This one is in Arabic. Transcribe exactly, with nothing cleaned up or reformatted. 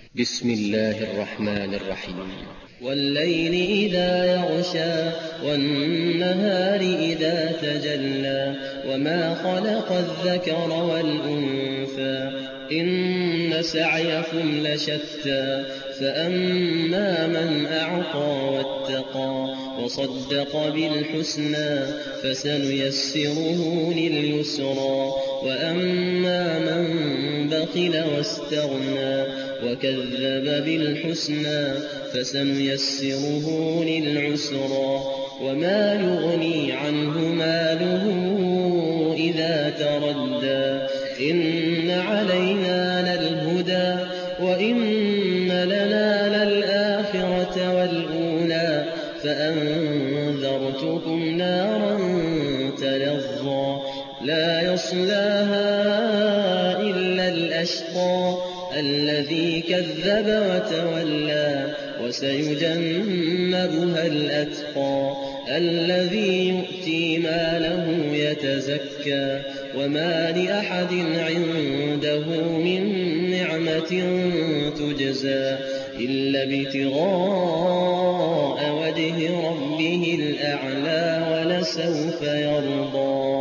بسم الله الرحمن الرحيم. والليل إذا يغشى والنهار إذا تجلى وما خلق الذكر والأنثى إن سعيكم لشتى فأما من أعطى واتقى وصدق بالحسنى فسنيسره لليسرى وأما من بخل واستغنى وكذب بالحسنى فسنيسره للعسرى وما يغني عنه ماله إذا تردى إن علينا للهدى وإن لنا للآخرة والأولى فأنذرتكم نارا تلظى لا يصلاها إلا الأشقى الذي كذب وتولى وسيجنبها الأتقى الذي يؤتي ماله يتزكى وما لأحد عنده من نعمة تجزى إلا ابتغاء وجه ربه الأعلى ولسوف يرضى.